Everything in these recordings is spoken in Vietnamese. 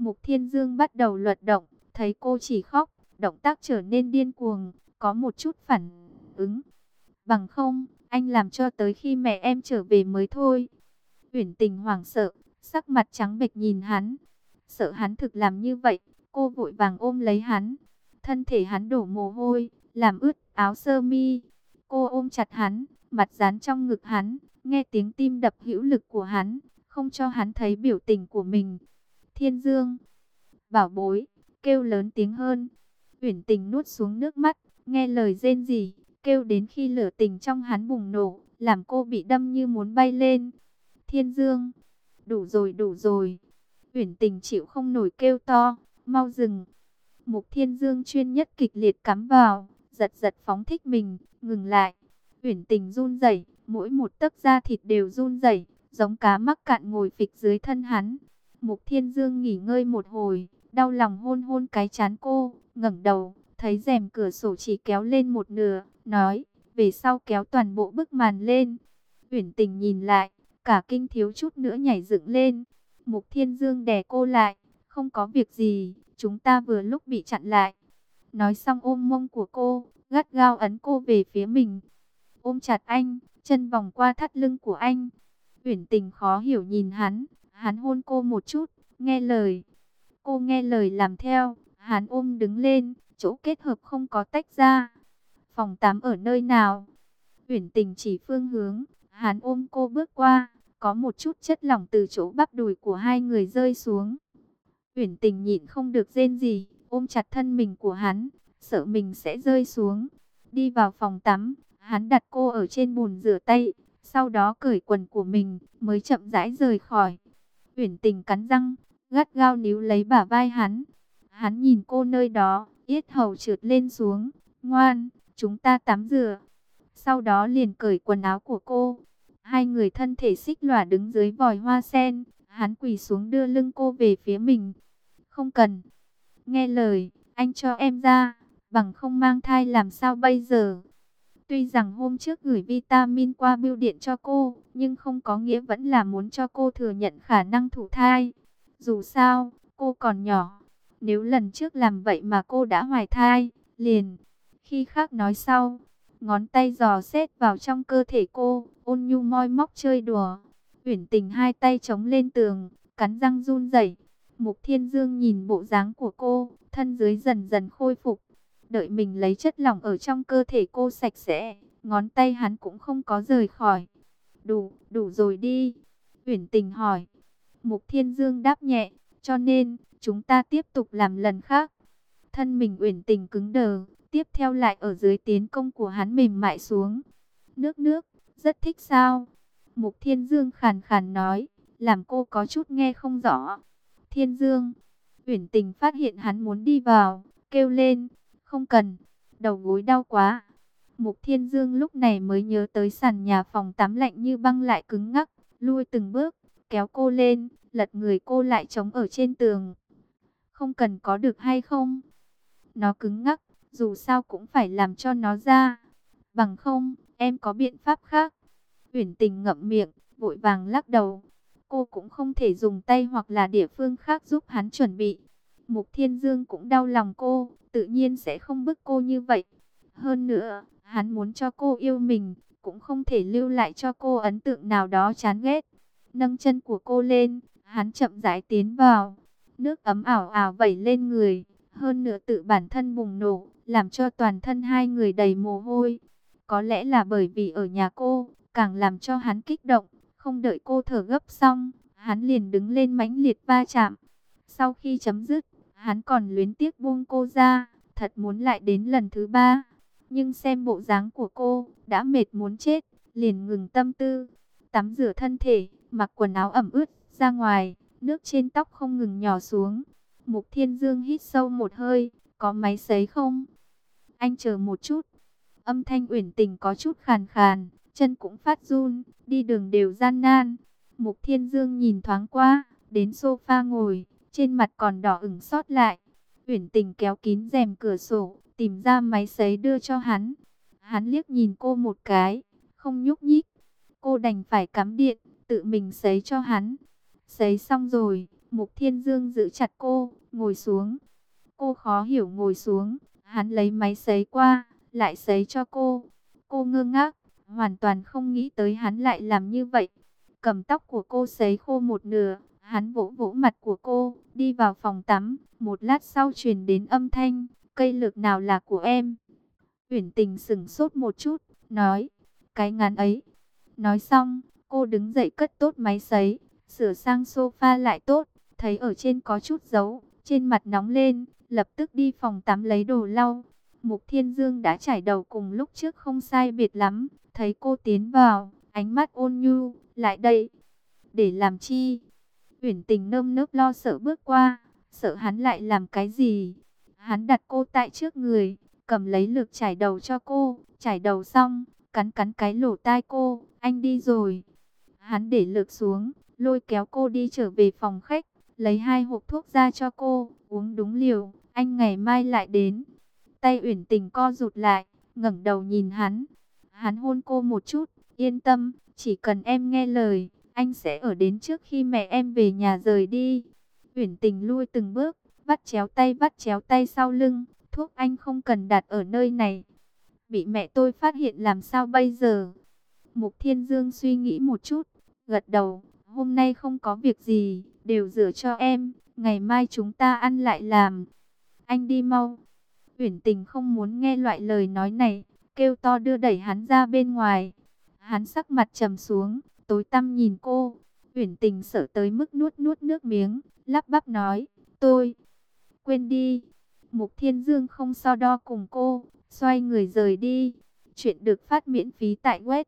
Mục Thiên Dương bắt đầu luật động, thấy cô chỉ khóc, động tác trở nên điên cuồng, có một chút phản ứng. Bằng không, anh làm cho tới khi mẹ em trở về mới thôi. Uyển Tình hoảng sợ, sắc mặt trắng bệch nhìn hắn. Sợ hắn thực làm như vậy, cô vội vàng ôm lấy hắn. Thân thể hắn đổ mồ hôi, làm ướt áo sơ mi. Cô ôm chặt hắn, mặt dán trong ngực hắn, nghe tiếng tim đập hữu lực của hắn, không cho hắn thấy biểu tình của mình. Thiên Dương, bảo bối, kêu lớn tiếng hơn. Uyển Tình nuốt xuống nước mắt, nghe lời rên rỉ, kêu đến khi lửa tình trong hắn bùng nổ, làm cô bị đâm như muốn bay lên. Thiên Dương, đủ rồi đủ rồi. Uyển Tình chịu không nổi kêu to, mau dừng. Mục Thiên Dương chuyên nhất kịch liệt cắm vào, giật giật phóng thích mình, ngừng lại. Uyển Tình run rẩy, mỗi một tấc da thịt đều run rẩy, giống cá mắc cạn ngồi phịch dưới thân hắn. Mục Thiên Dương nghỉ ngơi một hồi, đau lòng hôn hôn cái trán cô, ngẩng đầu, thấy rèm cửa sổ chỉ kéo lên một nửa, nói, về sau kéo toàn bộ bức màn lên. Uyển Tình nhìn lại, cả kinh thiếu chút nữa nhảy dựng lên. Mục Thiên Dương đè cô lại, không có việc gì, chúng ta vừa lúc bị chặn lại. Nói xong ôm mông của cô, gắt gao ấn cô về phía mình. Ôm chặt anh, chân vòng qua thắt lưng của anh. Uyển Tình khó hiểu nhìn hắn hôn cô một chút, nghe lời. Cô nghe lời làm theo, hắn ôm đứng lên, chỗ kết hợp không có tách ra. Phòng 8 ở nơi nào? Uyển Tình chỉ phương hướng, hắn ôm cô bước qua, có một chút chất lỏng từ chỗ bắp đùi của hai người rơi xuống. Uyển Tình nhịn không được rên gì, ôm chặt thân mình của hắn, sợ mình sẽ rơi xuống. Đi vào phòng tắm, hắn đặt cô ở trên bồn rửa tay, sau đó cởi quần của mình, mới chậm rãi rời khỏi. Uyển Tình cắn răng, gắt gao níu lấy bả vai hắn. Hắn nhìn cô nơi đó, yết hầu trượt lên xuống, ngoan, chúng ta tắm rửa. Sau đó liền cởi quần áo của cô. Hai người thân thể xích lòa đứng dưới vòi hoa sen, hắn quỳ xuống đưa lưng cô về phía mình. Không cần, nghe lời, anh cho em ra, bằng không mang thai làm sao bây giờ? Tuy rằng hôm trước gửi vitamin qua bưu điện cho cô, nhưng không có nghĩa vẫn là muốn cho cô thừa nhận khả năng thụ thai. Dù sao, cô còn nhỏ. Nếu lần trước làm vậy mà cô đã hoài thai, liền. Khi khác nói sau, ngón tay giò xét vào trong cơ thể cô, ôn nhu moi móc chơi đùa. Uyển Tình hai tay chống lên tường, cắn răng run rẩy. Mục Thiên Dương nhìn bộ dáng của cô, thân dưới dần dần khôi phục. Đợi mình lấy chất lỏng ở trong cơ thể cô sạch sẽ, ngón tay hắn cũng không có rời khỏi. Đủ rồi đi. Uyển Tình hỏi. Mục Thiên Dương đáp nhẹ, cho nên, chúng ta tiếp tục làm lần khác. Thân mình Uyển Tình cứng đờ, tiếp theo lại ở dưới tiến công của hắn mềm mại xuống. Nước, rất thích sao? Mục Thiên Dương khàn khàn nói, làm cô có chút nghe không rõ. Thiên Dương, Uyển Tình phát hiện hắn muốn đi vào, kêu lên, không cần, đầu gối đau quá. Mục Thiên Dương lúc này mới nhớ tới sàn nhà phòng tắm lạnh như băng lại cứng ngắc, lui từng bước, kéo cô lên, lật người cô lại chống ở trên tường. Không cần có được hay không? Nó cứng ngắc, dù sao cũng phải làm cho nó ra. Bằng không, em có biện pháp khác. Uyển Tình ngậm miệng, vội vàng lắc đầu. Cô cũng không thể dùng tay hoặc là địa phương khác giúp hắn chuẩn bị. Mục Thiên Dương cũng đau lòng cô, tự nhiên sẽ không bức cô như vậy. Hơn nữa, hắn muốn cho cô yêu mình, cũng không thể lưu lại cho cô ấn tượng nào đó chán ghét. Nâng chân của cô lên, hắn chậm rãi tiến vào. Nước ấm ảo ảo vẩy lên người, hơn nữa tự bản thân bùng nổ, làm cho toàn thân hai người đầy mồ hôi. Có lẽ là bởi vì ở nhà cô, càng làm cho hắn kích động, không đợi cô thở gấp xong, hắn liền đứng lên mãnh liệt va chạm. Sau khi chấm dứt, hắn còn luyến tiếc buông cô ra, thật muốn lại đến lần thứ ba. Nhưng xem bộ dáng của cô, đã mệt muốn chết, liền ngừng tâm tư. Tắm rửa thân thể, mặc quần áo ẩm ướt, ra ngoài, nước trên tóc không ngừng nhỏ xuống. Mục Thiên Dương hít sâu một hơi, có máy sấy không? Anh chờ một chút. Âm thanh Uyển Tình có chút khàn khàn, chân cũng phát run, đi đường đều gian nan. Mục Thiên Dương nhìn thoáng qua, đến sofa ngồi, trên mặt còn đỏ ửng sót lại. Uyển Tình kéo kín rèm cửa sổ, tìm ra máy sấy đưa cho hắn. Hắn liếc nhìn cô một cái, không nhúc nhích. Cô đành phải cắm điện, tự mình sấy cho hắn. Sấy xong rồi, Mục Thiên Dương giữ chặt cô, ngồi xuống. Cô khó hiểu ngồi xuống, hắn lấy máy sấy qua, lại sấy cho cô. Cô ngơ ngác, hoàn toàn không nghĩ tới hắn lại làm như vậy. Cầm tóc của cô sấy khô một nửa, hắn vỗ vỗ mặt của cô, đi vào phòng tắm. Một lát sau truyền đến âm thanh, cây lược nào là của em? Uyển Tình sững sốt một chút, nói, cái ngắn ấy. Nói xong, cô đứng dậy cất tốt máy sấy, sửa sang sofa lại tốt, thấy ở trên có chút dấu, trên mặt nóng lên, lập tức đi phòng tắm lấy đồ lau. Mục Thiên Dương đã trải đầu cùng lúc trước không sai biệt lắm, thấy cô tiến vào, ánh mắt ôn nhu, lại đây. Để làm chi? Uyển Tình nơm nớp lo sợ bước qua, sợ hắn lại làm cái gì. Hắn đặt cô tại trước người, cầm lấy lược trải đầu cho cô, trải đầu xong, cắn cắn cái lỗ tai cô, anh đi rồi. Hắn để lược xuống, lôi kéo cô đi trở về phòng khách, lấy 2 hộp thuốc ra cho cô, uống đúng liều, anh ngày mai lại đến. Tay Uyển Tình co rụt lại, ngẩng đầu nhìn hắn. Hắn hôn cô một chút, yên tâm, chỉ cần em nghe lời, anh sẽ ở đến trước khi mẹ em về nhà rời đi. Uyển Tình lui từng bước, vắt chéo tay sau lưng, thuốc anh không cần đặt ở nơi này. Bị mẹ tôi phát hiện làm sao bây giờ? Mục Thiên Dương suy nghĩ một chút, gật đầu, hôm nay không có việc gì, đều rửa cho em, ngày mai chúng ta ăn lại làm. Anh đi mau. Uyển Tình không muốn nghe loại lời nói này, kêu to đưa đẩy hắn ra bên ngoài. Hắn sắc mặt trầm xuống, tối tăm nhìn cô. Uyển Tình sợ tới mức nuốt nuốt nước miếng, lắp bắp nói, tôi quên đi. Mục Thiên Dương không so đo cùng cô, xoay người rời đi. Chuyện được phát miễn phí tại web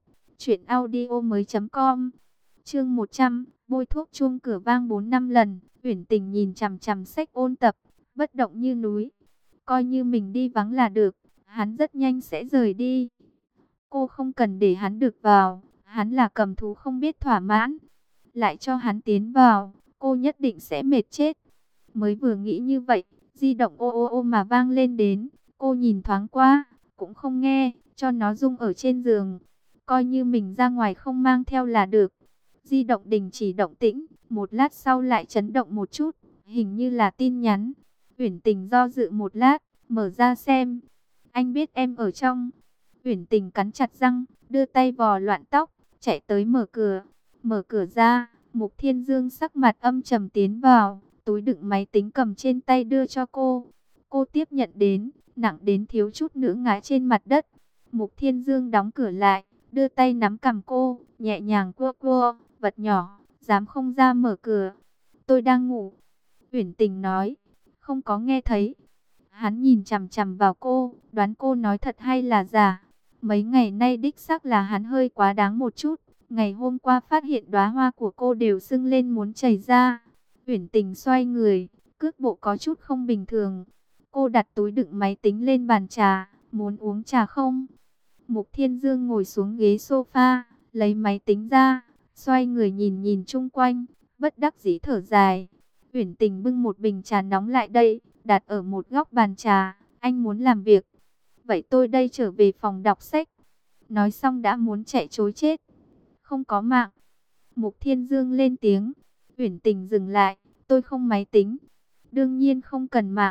truyệnaudiomoi.com. Chương 100, bôi thuốc chuông cửa vang 4-5 lần. Uyển Tình nhìn chằm chằm sách ôn tập, bất động như núi. Coi như mình đi vắng là được, hắn rất nhanh sẽ rời đi. Cô không cần để hắn được vào, hắn là cầm thú không biết thỏa mãn. Lại cho hắn tiến vào, cô nhất định sẽ mệt chết. Mới vừa nghĩ như vậy, di động ô ô ô mà vang lên đến. Cô nhìn thoáng qua, cũng không nghe, cho nó rung ở trên giường. Coi như mình ra ngoài không mang theo là được. Di động đình chỉ động tĩnh, một lát sau lại chấn động một chút, hình như là tin nhắn. Uyển Tình do dự một lát, mở ra xem. Anh biết em ở trong. Uyển Tình cắn chặt răng, đưa tay vò loạn tóc, chạy tới mở cửa. Mở cửa ra, Mục Thiên Dương sắc mặt âm trầm tiến vào, túi đựng máy tính cầm trên tay đưa cho cô. Cô tiếp nhận đến, nặng đến thiếu chút nữa ngã trên mặt đất. Mục Thiên Dương đóng cửa lại, đưa tay nắm cằm cô, nhẹ nhàng cua cua, vật nhỏ, dám không ra mở cửa. Tôi đang ngủ. Uyển Tình nói, không có nghe thấy. Hắn nhìn chằm chằm vào cô, đoán cô nói thật hay là giả. Mấy ngày nay đích xác là hắn hơi quá đáng một chút. Ngày hôm qua phát hiện đóa hoa của cô đều sưng lên muốn chảy ra. Uyển Tình xoay người, cước bộ có chút không bình thường. Cô đặt túi đựng máy tính lên bàn trà, muốn uống trà không? Mục Thiên Dương ngồi xuống ghế sofa, lấy máy tính ra, xoay người nhìn nhìn chung quanh, bất đắc dĩ thở dài. Uyển Tình bưng một bình trà nóng lại đây, đặt ở một góc bàn trà. Anh muốn làm việc. Vậy tôi đây trở về phòng đọc sách. Nói xong đã muốn chạy trối chết. Không có mạng. Mục Thiên Dương lên tiếng. Uyển Tình dừng lại. Tôi không máy tính. Đương nhiên không cần mạng.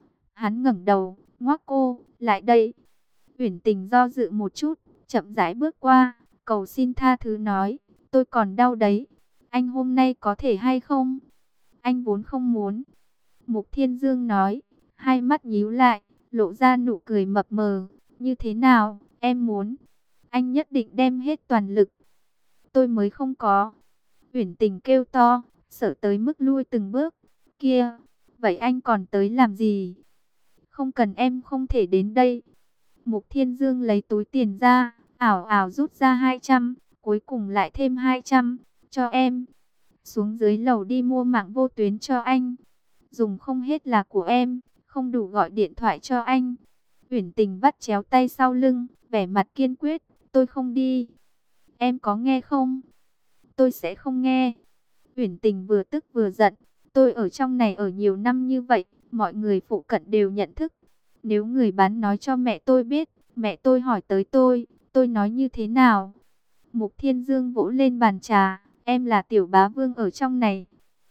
Hắn ngẩng đầu, ngoắc cô, lại đây. Uyển Tình do dự một chút, chậm rãi bước qua, cầu xin tha thứ nói, tôi còn đau đấy. Anh hôm nay có thể hay không? Anh vốn không muốn. Mục Thiên Dương nói, hai mắt nhíu lại, lộ ra nụ cười mập mờ. Như thế nào, em muốn? Anh nhất định đem hết toàn lực. Tôi mới không có. Uyển Tình kêu to, sợ tới mức lui từng bước. Kia, vậy anh còn tới làm gì? Không cần em không thể đến đây. Mục Thiên Dương lấy túi tiền ra, ảo ảo rút ra 200, cuối cùng lại thêm 200, cho em. Xuống dưới lầu đi mua mạng vô tuyến cho anh. Dùng không hết là của em, không đủ gọi điện thoại cho anh. Uyển Tình vắt chéo tay sau lưng, vẻ mặt kiên quyết, tôi không đi. Em có nghe không? Tôi sẽ không nghe. Uyển Tình vừa tức vừa giận, tôi ở trong này ở nhiều năm như vậy, mọi người phụ cận đều nhận thức. Nếu người bán nói cho mẹ tôi biết, mẹ tôi hỏi tới tôi nói như thế nào? Mục Thiên Dương vỗ lên bàn trà, em là tiểu bá vương ở trong này.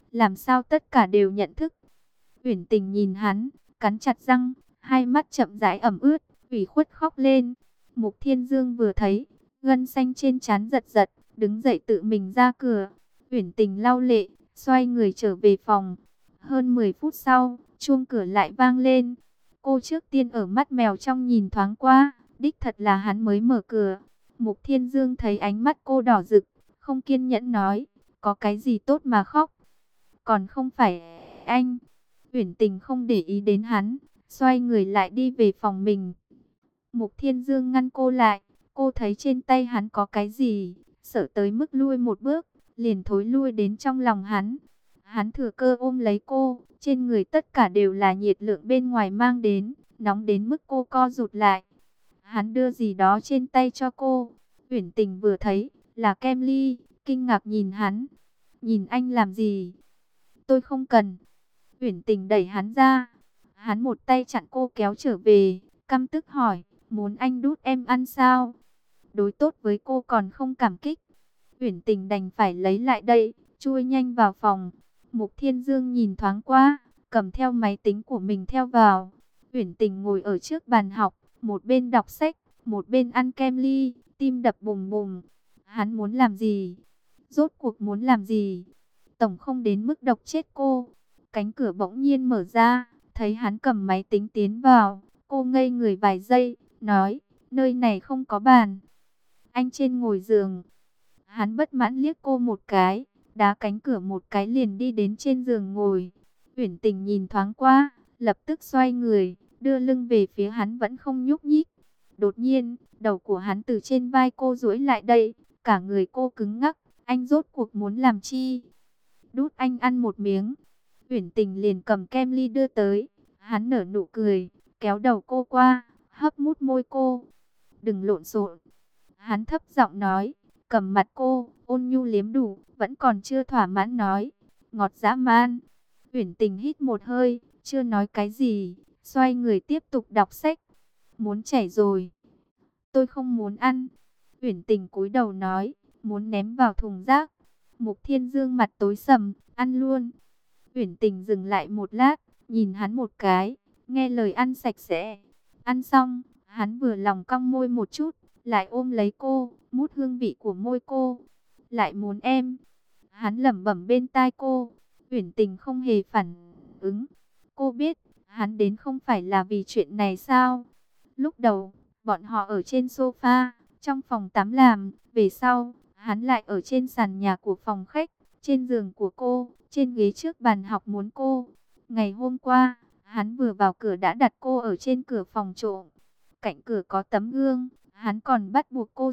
làm sao tất cả đều nhận thức. Uyển Tình nhìn hắn, cắn chặt răng, hai mắt chậm rãi ẩm ướt, ủy khuất khóc lên. Mục Thiên Dương vừa thấy, gân xanh trên trán giật giật, đứng dậy tự mình ra cửa. Uyển Tình lau lệ, xoay người trở về phòng. Hơn 10 phút sau, chuông cửa lại vang lên. Cô trước tiên ở mắt mèo trong nhìn thoáng qua, đích thật là hắn mới mở cửa. Mục Thiên Dương thấy ánh mắt cô đỏ rực, không kiên nhẫn nói, có cái gì tốt mà khóc? Còn không phải anh. Uyển Tình không để ý đến hắn, xoay người lại đi về phòng mình. Mục Thiên Dương ngăn cô lại, cô thấy trên tay hắn có cái gì, sợ tới mức lui một bước, liền thối lui đến trong lòng hắn. Hắn thừa cơ ôm lấy cô, trên người tất cả đều là nhiệt lượng bên ngoài mang đến, nóng đến mức cô co rụt lại. Hắn đưa gì đó trên tay cho cô, Uyển Tình vừa thấy là kem ly, kinh ngạc nhìn hắn. Nhìn anh làm gì? Tôi không cần. Uyển Tình đẩy hắn ra. Hắn một tay chặn cô kéo trở về, căm tức hỏi, muốn anh đút em ăn sao? Đối tốt với cô còn không cảm kích. Uyển Tình đành phải lấy lại đây, chui nhanh vào phòng. Mục Thiên Dương nhìn thoáng qua, cầm theo máy tính của mình theo vào. Uyển Tình ngồi ở trước bàn học, một bên đọc sách, một bên ăn kem ly, tim đập bùng bùng. Hắn muốn làm gì? Rốt cuộc muốn làm gì? Tổng không đến mức độc chết cô. Cánh cửa bỗng nhiên mở ra, thấy hắn cầm máy tính tiến vào. Cô ngây người vài giây, nói, nơi này không có bàn. Anh trên ngồi giường. Hắn bất mãn liếc cô một cái, đá cánh cửa một cái liền đi đến trên giường ngồi. Uyển Tình nhìn thoáng qua, lập tức xoay người, đưa lưng về phía hắn vẫn không nhúc nhích. Đột nhiên, đầu của hắn từ trên vai cô duỗi lại đây, cả người cô cứng ngắc. Anh rốt cuộc muốn làm chi? Đút anh ăn một miếng. Uyển Tình liền cầm kem ly đưa tới. Hắn nở nụ cười, kéo đầu cô qua, hấp mút môi cô. Đừng lộn xộn. Hắn thấp giọng nói, cầm mặt cô, ôn nhu liếm đủ, vẫn còn chưa thỏa mãn nói. Ngọt dã man. Uyển Tình hít một hơi, chưa nói cái gì, xoay người tiếp tục đọc sách. Muốn chảy rồi. Tôi không muốn ăn. Uyển Tình cúi đầu nói, muốn ném vào thùng rác. Mục Thiên Dương mặt tối sầm, ăn luôn. Uyển Tình dừng lại một lát, nhìn hắn một cái, nghe lời ăn sạch sẽ. Ăn xong, hắn vừa lòng cong môi một chút, lại ôm lấy cô, mút hương vị của môi cô. Lại muốn em. Hắn lẩm bẩm bên tai cô. Uyển Tình không hề phản ứng. Cô biết, hắn đến không phải là vì chuyện này sao? Lúc đầu, bọn họ ở trên sofa, trong phòng tắm làm. Về sau, hắn lại ở trên sàn nhà của phòng khách, trên giường của cô, trên ghế trước bàn học muốn cô. Ngày hôm qua, hắn vừa vào cửa đã đặt cô ở trên cửa phòng trộm. Cạnh cửa có tấm gương, hắn còn bắt buộc cô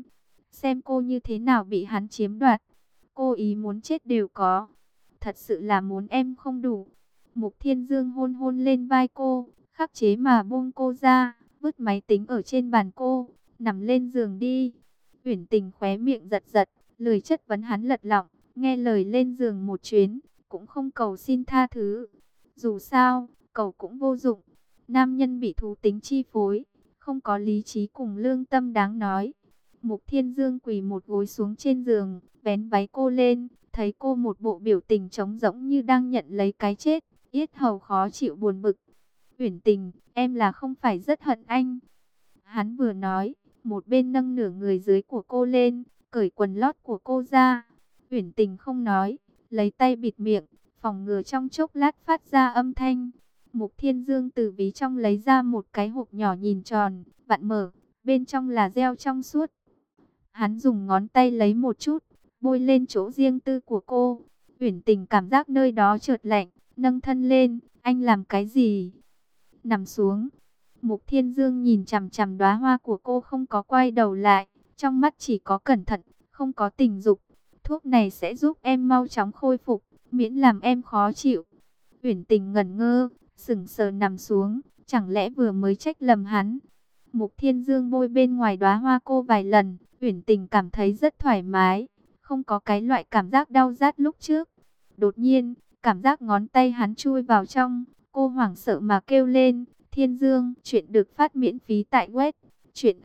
xem cô như thế nào bị hắn chiếm đoạt. Cô ý muốn chết đều có. Thật sự là muốn em không đủ. Mục Thiên Dương hôn hôn lên vai cô, khắc chế mà buông cô ra, vứt máy tính ở trên bàn cô, nằm lên giường đi. Uyển Tình khóe miệng giật giật, lười chất vấn hắn lật lọng, nghe lời lên giường một chuyến, cũng không cầu xin tha thứ. Dù sao, cầu cũng vô dụng. Nam nhân bị thú tính chi phối, không có lý trí cùng lương tâm đáng nói. Mục Thiên Dương quỳ một gối xuống trên giường, vén váy cô lên, thấy cô một bộ biểu tình trống rỗng như đang nhận lấy cái chết, yết hầu khó chịu buồn bực. Uyển Tình, em là không phải rất hận anh. Hắn vừa nói, một bên nâng nửa người dưới của cô lên, cởi quần lót của cô ra. Uyển Tình không nói, lấy tay bịt miệng, phòng ngừa trong chốc lát phát ra âm thanh. Mục Thiên Dương từ ví trong lấy ra một cái hộp nhỏ nhìn tròn, vặn mở, bên trong là gel trong suốt. Hắn dùng ngón tay lấy một chút, bôi lên chỗ riêng tư của cô. Uyển Tình cảm giác nơi đó chợt lạnh, nâng thân lên, anh làm cái gì? Nằm xuống. Mục Thiên Dương nhìn chằm chằm đóa hoa của cô không có quay đầu lại, trong mắt chỉ có cẩn thận, không có tình dục. Thuốc này sẽ giúp em mau chóng khôi phục, miễn làm em khó chịu. Uyển Tình ngẩn ngơ, sững sờ nằm xuống, chẳng lẽ vừa mới trách lầm hắn. Mục Thiên Dương bôi bên ngoài đóa hoa cô vài lần, Uyển Tình cảm thấy rất thoải mái, không có cái loại cảm giác đau rát lúc trước. Đột nhiên, cảm giác ngón tay hắn chui vào trong, cô hoảng sợ mà kêu lên, Thiên Dương, chuyện được phát miễn phí tại web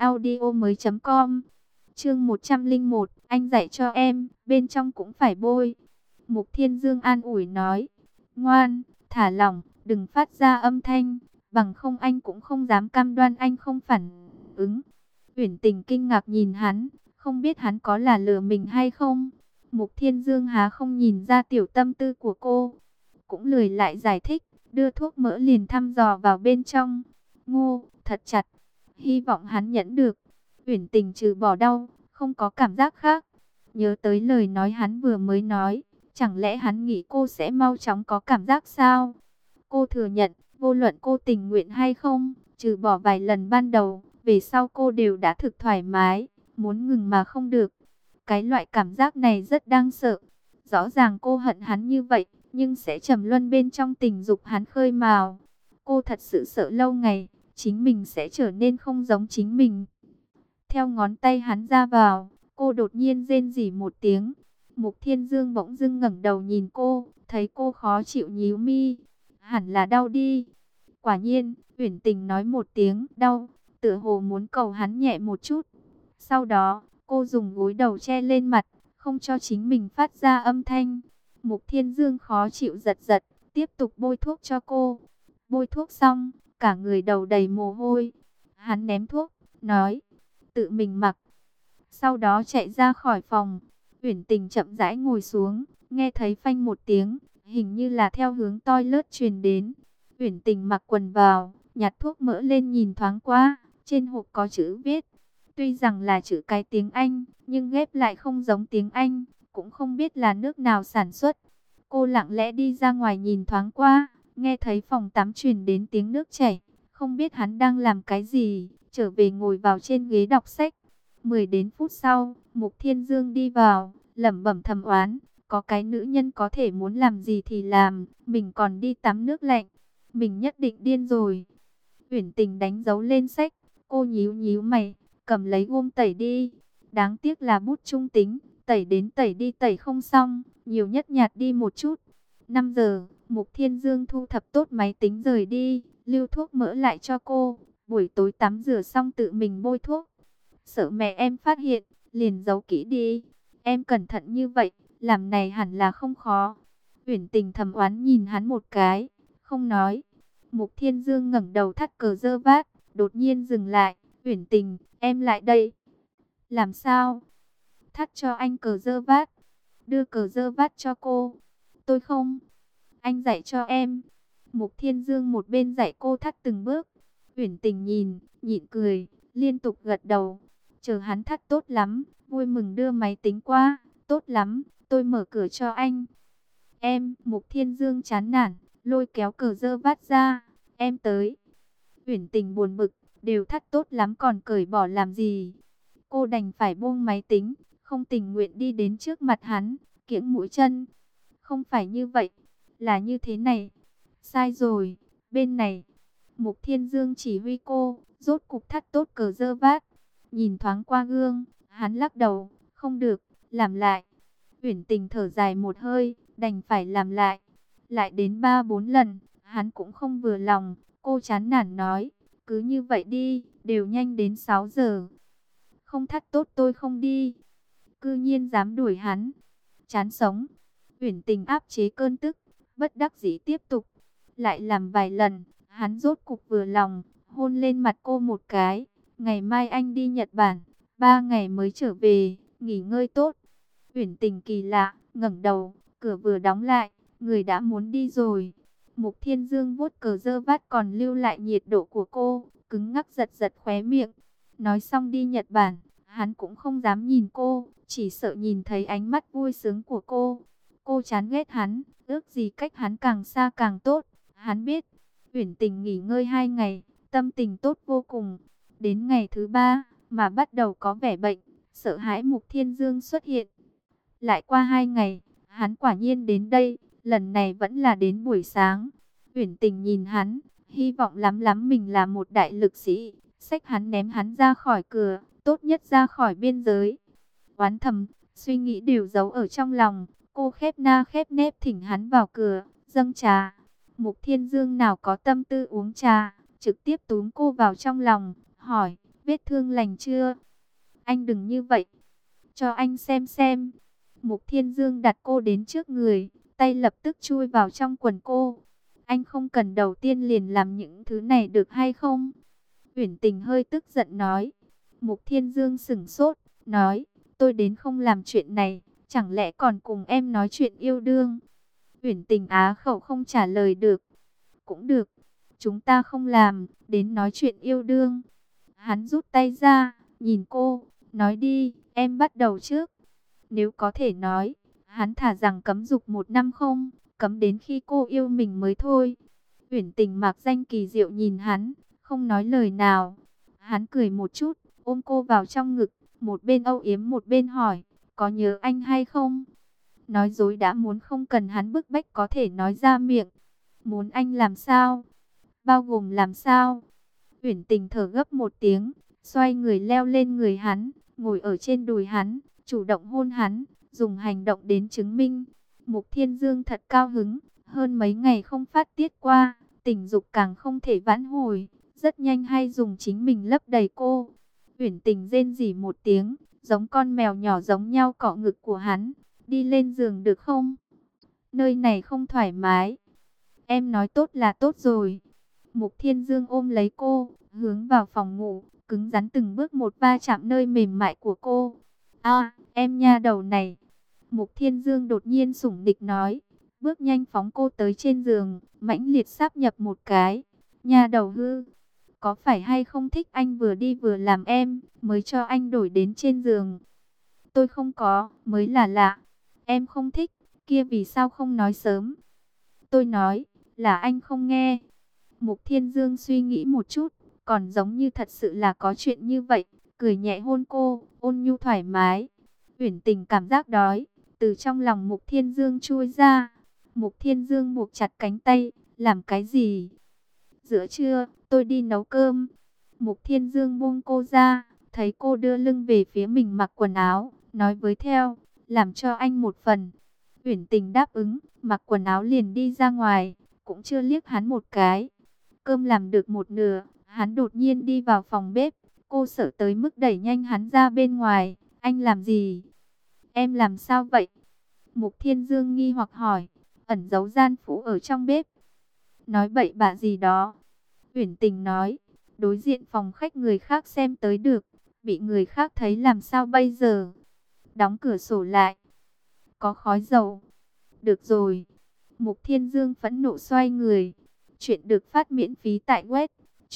truyệnaudiomoi.com. Chương 101, anh dạy cho em, bên trong cũng phải bôi. Mục Thiên Dương an ủi nói, ngoan, thả lỏng, đừng phát ra âm thanh, bằng không anh cũng không dám cam đoan anh không phản ứng. Uyển Tình kinh ngạc nhìn hắn, không biết hắn có là lừa mình hay không. Mục Thiên Dương há không nhìn ra tiểu tâm tư của cô, cũng lười lại giải thích, đưa thuốc mỡ liền thăm dò vào bên trong. Ngô, thật chặt, hy vọng hắn nhẫn được. Uyển Tình trừ bỏ đau, không có cảm giác khác. Nhớ tới lời nói hắn vừa mới nói, chẳng lẽ hắn nghĩ cô sẽ mau chóng có cảm giác sao? Cô thừa nhận, vô luận cô tình nguyện hay không, trừ bỏ vài lần ban đầu, về sau cô đều đã thực thoải mái, muốn ngừng mà không được. Cái loại cảm giác này rất đáng sợ. Rõ ràng cô hận hắn như vậy, nhưng sẽ trầm luân bên trong tình dục hắn khơi mào. Cô thật sự sợ lâu ngày, chính mình sẽ trở nên không giống chính mình. Theo ngón tay hắn ra vào, cô đột nhiên rên rỉ một tiếng. Mục Thiên Dương bỗng dưng ngẩng đầu nhìn cô, thấy cô khó chịu nhíu mi. Hẳn là đau đi. Quả nhiên, Uyển Tình nói một tiếng đau, tựa hồ muốn cầu hắn nhẹ một chút. Sau đó, cô dùng gối đầu che lên mặt, không cho chính mình phát ra âm thanh. Mục Thiên Dương khó chịu giật giật, tiếp tục bôi thuốc cho cô. Bôi thuốc xong, cả người đầu đầy mồ hôi. Hắn ném thuốc, nói, tự mình mặc. Sau đó chạy ra khỏi phòng. Uyển Tình chậm rãi ngồi xuống, nghe thấy phanh một tiếng, hình như là theo hướng toilet truyền đến. Uyển Tình mặc quần vào, nhặt thuốc mỡ lên nhìn thoáng qua, trên hộp có chữ viết. Tuy rằng là chữ cái tiếng Anh, nhưng ghép lại không giống tiếng Anh, cũng không biết là nước nào sản xuất. Cô lặng lẽ đi ra ngoài nhìn thoáng qua, nghe thấy phòng tắm truyền đến tiếng nước chảy, không biết hắn đang làm cái gì, trở về ngồi vào trên ghế đọc sách. 10 đến phút sau, Mục Thiên Dương đi vào, lẩm bẩm thầm oán, có cái nữ nhân có thể muốn làm gì thì làm, mình còn đi tắm nước lạnh, mình nhất định điên rồi. Uyển Tình đánh dấu lên sách, cô nhíu nhíu mày, cầm lấy gôm tẩy đi. Đáng tiếc là bút trung tính, tẩy đến tẩy đi tẩy không xong, nhiều nhất nhạt đi một chút. 5 giờ, Mục Thiên Dương thu thập tốt máy tính rời đi, lưu thuốc mỡ lại cho cô. Buổi tối tắm rửa xong tự mình bôi thuốc. Sợ mẹ em phát hiện, liền giấu kỹ đi. Em cẩn thận như vậy, làm này hẳn là không khó. Uyển Tình thầm oán nhìn hắn một cái, không nói. Mục Thiên Dương ngẩng đầu thắt cờ dơ vát, đột nhiên dừng lại. Uyển Tình, em lại đây. Làm sao? Thắt cho anh cờ dơ vát. Đưa cờ dơ vát cho cô. Tôi không. Anh dạy cho em. Mục Thiên Dương một bên dạy cô thắt từng bước. Uyển Tình nhìn, nhịn cười, liên tục gật đầu. Chờ hắn thắt tốt lắm, vui mừng đưa máy tính qua. Tốt lắm, tôi mở cửa cho anh. Em, Mục Thiên Dương chán nản, lôi kéo cờ dơ vát ra. Em tới. Uyển Tình buồn bực, đều thắt tốt lắm còn cởi bỏ làm gì. Cô đành phải buông máy tính, không tình nguyện đi đến trước mặt hắn, kiễng mũi chân. Không phải như vậy, là như thế này. Sai rồi, bên này. Mục Thiên Dương chỉ huy cô, rốt cục thắt tốt cờ dơ vát. Nhìn thoáng qua gương, hắn lắc đầu, không được, làm lại. Uyển Tình thở dài một hơi, đành phải làm lại. Lại đến 3-4 lần, hắn cũng không vừa lòng. Cô chán nản nói, cứ như vậy đi, đều nhanh đến 6 giờ. Không thắt tốt tôi không đi. Cư nhiên dám đuổi hắn. Chán sống. Uyển Tình áp chế cơn tức, bất đắc dĩ tiếp tục. Lại làm vài lần, hắn rốt cục vừa lòng, hôn lên mặt cô một cái. Ngày mai anh đi Nhật Bản, 3 ngày mới trở về, nghỉ ngơi tốt. Uyển Tình kỳ lạ, ngẩng đầu, cửa vừa đóng lại, người đã muốn đi rồi. Mục Thiên Dương vuốt cờ dơ vát còn lưu lại nhiệt độ của cô, cứng ngắc giật giật khóe miệng. Nói xong đi Nhật Bản, hắn cũng không dám nhìn cô, chỉ sợ nhìn thấy ánh mắt vui sướng của cô. Cô chán ghét hắn, ước gì cách hắn càng xa càng tốt. Hắn biết, Uyển Tình nghỉ ngơi 2 ngày, tâm tình tốt vô cùng. Đến ngày thứ 3, mà bắt đầu có vẻ bệnh, sợ hãi Mục Thiên Dương xuất hiện. Lại qua 2 ngày, hắn quả nhiên đến đây, lần này vẫn là đến buổi sáng. Uyển Tình nhìn hắn, hy vọng lắm lắm mình là một đại lực sĩ, xách hắn ném hắn ra khỏi cửa, tốt nhất ra khỏi biên giới. Oán thầm, suy nghĩ đều giấu ở trong lòng, cô khép na khép nép thỉnh hắn vào cửa, dâng trà. Mục Thiên Dương nào có tâm tư uống trà, trực tiếp túm cô vào trong lòng, hỏi, vết thương lành chưa? Anh đừng như vậy, cho anh xem xem. Mục Thiên Dương đặt cô đến trước người, tay lập tức chui vào trong quần cô. Anh không cần đầu tiên liền làm những thứ này được hay không? Uyển Tình hơi tức giận nói. Mục Thiên Dương sững sốt, nói, tôi đến không làm chuyện này, chẳng lẽ còn cùng em nói chuyện yêu đương? Uyển Tình á khẩu không trả lời được. Cũng được, chúng ta không làm, đến nói chuyện yêu đương. Hắn rút tay ra, nhìn cô, nói đi, em bắt đầu trước. Nếu có thể nói, hắn thả rằng cấm dục 1 năm không, cấm đến khi cô yêu mình mới thôi. Uyển Tình mạc danh kỳ diệu nhìn hắn, không nói lời nào. Hắn cười một chút, ôm cô vào trong ngực, một bên âu yếm một bên hỏi, có nhớ anh hay không? Nói dối đã muốn không cần hắn bức bách có thể nói ra miệng. Muốn anh làm sao? Bao gồm làm sao? Uyển Tình thở gấp một tiếng, xoay người leo lên người hắn, ngồi ở trên đùi hắn, chủ động hôn hắn, dùng hành động đến chứng minh. Mục Thiên Dương thật cao hứng, hơn mấy ngày không phát tiết qua, tình dục càng không thể vãn hồi, rất nhanh hay dùng chính mình lấp đầy cô. Uyển Tình rên rỉ một tiếng, giống con mèo nhỏ giống nhau cọ ngực của hắn, đi lên giường được không? Nơi này không thoải mái. Em nói tốt là tốt rồi. Mục Thiên Dương ôm lấy cô, hướng vào phòng ngủ, cứng rắn từng bước một va chạm nơi mềm mại của cô. À, em nha đầu này. Mục Thiên Dương đột nhiên sủng nịch nói, bước nhanh phóng cô tới trên giường, mãnh liệt sáp nhập một cái. Nha đầu hư, có phải hay không thích anh vừa đi vừa làm em, mới cho anh đổi đến trên giường? Tôi không có, mới là lạ. Em không thích, kia vì sao không nói sớm? Tôi nói, là anh không nghe. Mục Thiên Dương suy nghĩ một chút, còn giống như thật sự là có chuyện như vậy, cười nhẹ hôn cô, ôn nhu thoải mái. Uyển Tình cảm giác đói, từ trong lòng Mục Thiên Dương chui ra. Mục Thiên Dương buộc chặt cánh tay, làm cái gì? Giữa trưa, tôi đi nấu cơm. Mục Thiên Dương buông cô ra, thấy cô đưa lưng về phía mình mặc quần áo, nói với theo, làm cho anh một phần. Uyển Tình đáp ứng, mặc quần áo liền đi ra ngoài, cũng chưa liếc hắn một cái. Cơm làm được một nửa, hắn đột nhiên đi vào phòng bếp. Cô sợ tới mức đẩy nhanh hắn ra bên ngoài. Anh làm gì? Em làm sao vậy? Mục Thiên Dương nghi hoặc hỏi. Ẩn giấu gian phú ở trong bếp. Nói bậy bạ gì đó. Uyển Tình nói. Đối diện phòng khách người khác xem tới được. Bị người khác thấy làm sao bây giờ? Đóng cửa sổ lại. Có khói dầu. Được rồi. Mục Thiên Dương phẫn nộ xoay người. Chuyện được phát miễn phí tại web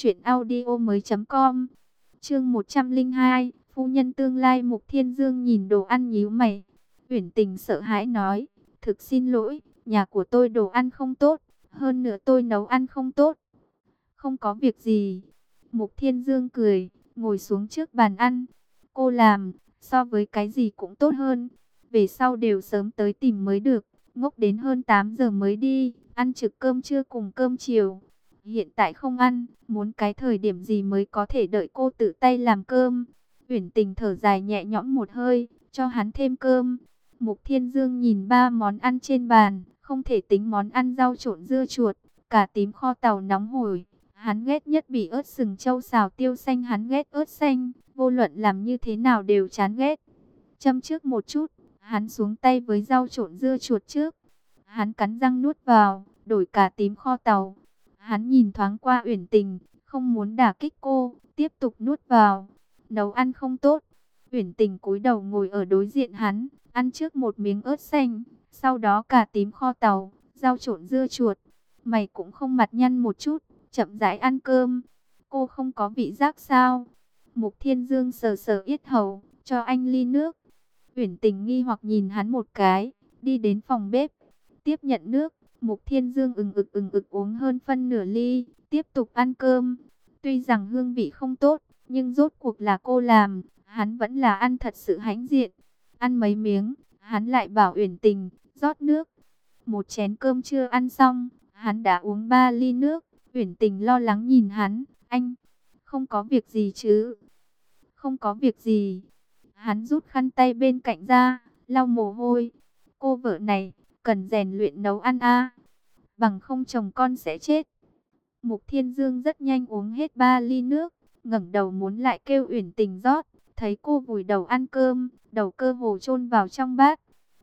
truyệnaudiomoi.com. Chương 102, phu nhân tương lai. Mục Thiên Dương nhìn đồ ăn nhíu mày. Uyển Tình sợ hãi nói, thực xin lỗi, nhà của tôi đồ ăn không tốt, hơn nữa tôi nấu ăn không tốt. Không có việc gì. Mục Thiên Dương cười, ngồi xuống trước bàn ăn. Cô làm, so với cái gì cũng tốt hơn. Về sau đều sớm tới tìm mới được, ngốc đến hơn 8 giờ mới đi, ăn trực cơm trưa cùng cơm chiều. Hiện tại không ăn, muốn cái thời điểm gì mới có thể đợi cô tự tay làm cơm. Uyển Tình thở dài nhẹ nhõm một hơi, cho hắn thêm cơm. Mục Thiên Dương nhìn 3 món ăn trên bàn, không thể tính món ăn rau trộn dưa chuột, cà tím kho tàu nóng hổi. Hắn ghét nhất bỉ ớt sừng trâu xào tiêu xanh, hắn ghét ớt xanh, vô luận làm như thế nào đều chán ghét. Châm trước một chút, hắn xuống tay với rau trộn dưa chuột trước. Hắn cắn răng nuốt vào, đổi cà tím kho tàu. Hắn nhìn thoáng qua Uyển Tình, không muốn đả kích cô, tiếp tục nuốt vào. Nấu ăn không tốt. Uyển Tình cúi đầu ngồi ở đối diện hắn, ăn trước một miếng ớt xanh, sau đó cà tím kho tàu, rau trộn dưa chuột. Mày cũng không mặt nhăn một chút, chậm rãi ăn cơm. Cô không có vị giác sao? Mục Thiên Dương sờ sờ yết hầu, cho anh ly nước. Uyển Tình nghi hoặc nhìn hắn một cái, đi đến phòng bếp, tiếp nhận nước. Mục Thiên Dương ừng ực uống hơn phân nửa ly, tiếp tục ăn cơm. Tuy rằng hương vị không tốt, nhưng rốt cuộc là cô làm, hắn vẫn là ăn thật sự hãnh diện. Ăn mấy miếng, hắn lại bảo Uyển Tình rót nước. Một chén cơm chưa ăn xong, hắn đã uống 3 ly nước. Uyển Tình lo lắng nhìn hắn, anh không có việc gì chứ? Không có việc gì. Hắn rút khăn tay bên cạnh ra, lau mồ hôi. Cô vợ này, cần rèn luyện nấu ăn a, bằng không chồng con sẽ chết. Mục Thiên Dương rất nhanh uống hết 3 ly nước, ngẩng đầu muốn lại kêu Uyển Tình rót, thấy cô vùi đầu ăn cơm, đầu cơ hồ chôn vào trong bát.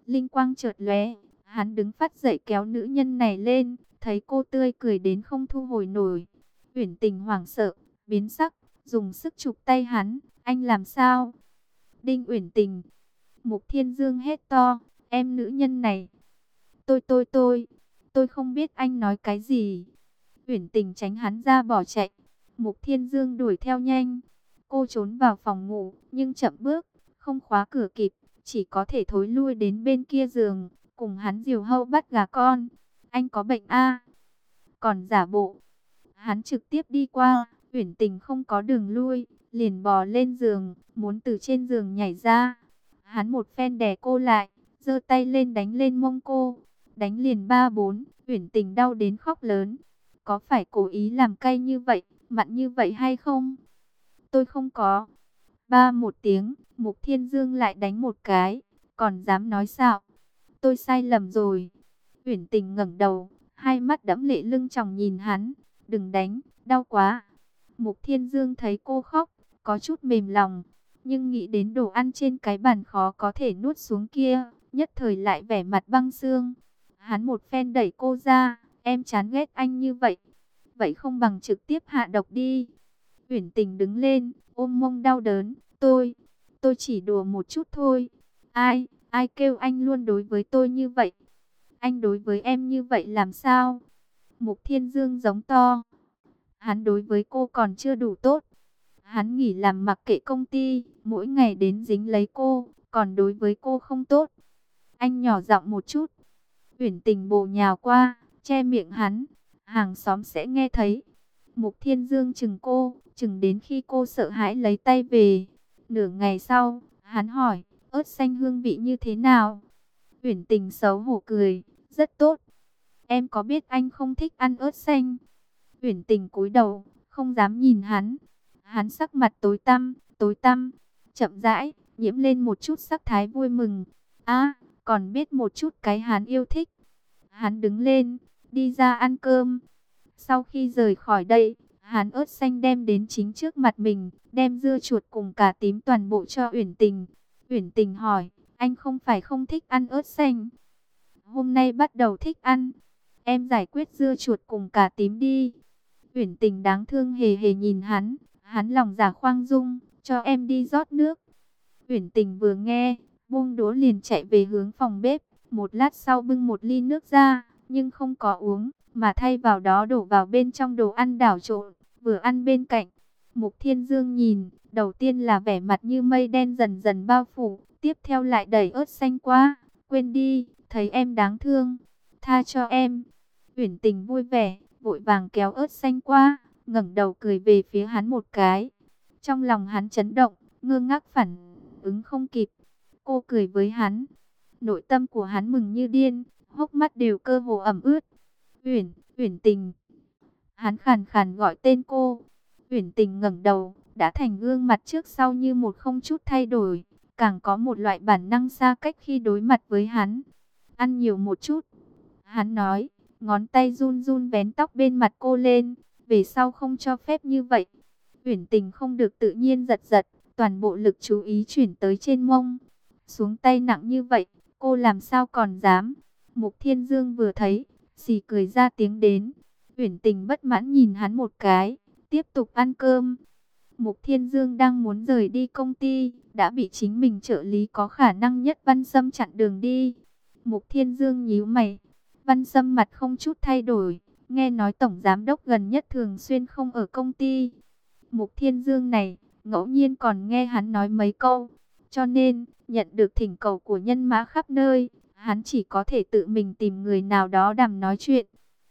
Linh quang chợt lóe, hắn đứng phát dậy kéo nữ nhân này lên, thấy cô tươi cười đến không thu hồi nổi. Uyển Tình hoảng sợ, biến sắc, dùng sức chụp tay hắn, anh làm sao? Đinh Uyển Tình. Mục Thiên Dương hét to, em nữ nhân này. Tôi không biết anh nói cái gì. Uyển Tình tránh hắn ra bỏ chạy. Mục Thiên Dương đuổi theo nhanh. Cô trốn vào phòng ngủ, nhưng chậm bước, không khóa cửa kịp, chỉ có thể thối lui đến bên kia giường, cùng hắn diều hâu bắt gà con. Anh có bệnh a? Còn giả bộ. Hắn trực tiếp đi qua, Uyển Tình không có đường lui, liền bò lên giường, muốn từ trên giường nhảy ra. Hắn một phen đè cô lại, giơ tay lên đánh lên mông cô, đánh liền 3-4, Uyển Tình đau đến khóc lớn. Có phải cố ý làm cay như vậy, mặn như vậy hay không? Tôi không có. Ba một tiếng, Mục Thiên Dương lại đánh một cái, còn dám nói xạo. Tôi sai lầm rồi. Uyển Tình ngẩng đầu, hai mắt đẫm lệ lưng tròng nhìn hắn. Đừng đánh, đau quá. Mục Thiên Dương thấy cô khóc, có chút mềm lòng, nhưng nghĩ đến đồ ăn trên cái bàn khó có thể nuốt xuống kia, nhất thời lại vẻ mặt băng xương. Hắn một phen đẩy cô ra, em chán ghét anh như vậy. Vậy không bằng trực tiếp hạ độc đi. Uyển Tình đứng lên, ôm mông đau đớn. Tôi chỉ đùa một chút thôi. Ai kêu anh luôn đối với tôi như vậy? Anh đối với em như vậy làm sao? Mục Thiên Dương giống to. Hắn đối với cô còn chưa đủ tốt. Hắn nghỉ làm mặc kệ công ty, mỗi ngày đến dính lấy cô, còn đối với cô không tốt. Anh nhỏ giọng một chút. Uyển Tình bổ nhào qua, che miệng hắn. Hàng xóm sẽ nghe thấy. Mục Thiên Dương chừng cô, chừng đến khi cô sợ hãi lấy tay về. Nửa ngày sau, hắn hỏi, ớt xanh hương vị như thế nào? Uyển Tình xấu hổ cười, rất tốt. Em có biết anh không thích ăn ớt xanh? Uyển Tình cúi đầu, không dám nhìn hắn. Hắn sắc mặt tối tăm, chậm rãi, nhiễm lên một chút sắc thái vui mừng. Còn biết một chút cái hắn yêu thích. Hắn đứng lên, đi ra ăn cơm. Sau khi rời khỏi đây, hắn ớt xanh đem đến chính trước mặt mình, đem dưa chuột cùng cà tím toàn bộ cho Uyển Tình. Uyển Tình hỏi, anh không phải không thích ăn ớt xanh? Hôm nay bắt đầu thích ăn. Em giải quyết dưa chuột cùng cà tím đi. Uyển Tình đáng thương hề hề nhìn hắn, hắn lòng dạ khoan dung, cho em đi rót nước. Uyển Tình vừa nghe, buông đũa liền chạy về hướng phòng bếp, một lát sau bưng một ly nước ra, nhưng không có uống, mà thay vào đó đổ vào bên trong đồ ăn đảo trộn, vừa ăn bên cạnh. Mục Thiên Dương nhìn, đầu tiên là vẻ mặt như mây đen dần dần bao phủ, tiếp theo lại đẩy ớt xanh qua, quên đi, thấy em đáng thương, tha cho em. Uyển Tình vui vẻ, vội vàng kéo ớt xanh qua, ngẩng đầu cười về phía hắn một cái. Trong lòng hắn chấn động, ngơ ngác phản ứng không kịp. Cô cười với hắn, nội tâm của hắn mừng như điên, hốc mắt đều cơ hồ ẩm ướt. Uyển Tình. Hắn khàn khàn gọi tên cô. Uyển Tình ngẩng đầu, đã thành gương mặt trước sau như một không chút thay đổi, càng có một loại bản năng xa cách khi đối mặt với hắn. Ăn nhiều một chút. Hắn nói, ngón tay run run vén tóc bên mặt cô lên, về sau không cho phép như vậy. Uyển Tình không được tự nhiên giật giật, toàn bộ lực chú ý chuyển tới trên mông. Xuống tay nặng như vậy, cô làm sao còn dám. Mục Thiên Dương vừa thấy, xì cười ra tiếng đến. Uyển Tình bất mãn nhìn hắn một cái, tiếp tục ăn cơm. Mục Thiên Dương đang muốn rời đi công ty, đã bị chính mình trợ lý có khả năng nhất Văn Sâm chặn đường đi. Mục Thiên Dương nhíu mày. Văn Sâm mặt không chút thay đổi, nghe nói tổng giám đốc gần nhất thường xuyên không ở công ty. Mục Thiên Dương này, ngẫu nhiên còn nghe hắn nói mấy câu, cho nên, nhận được thỉnh cầu của nhân mã khắp nơi, hắn chỉ có thể tự mình tìm người nào đó đàm nói chuyện.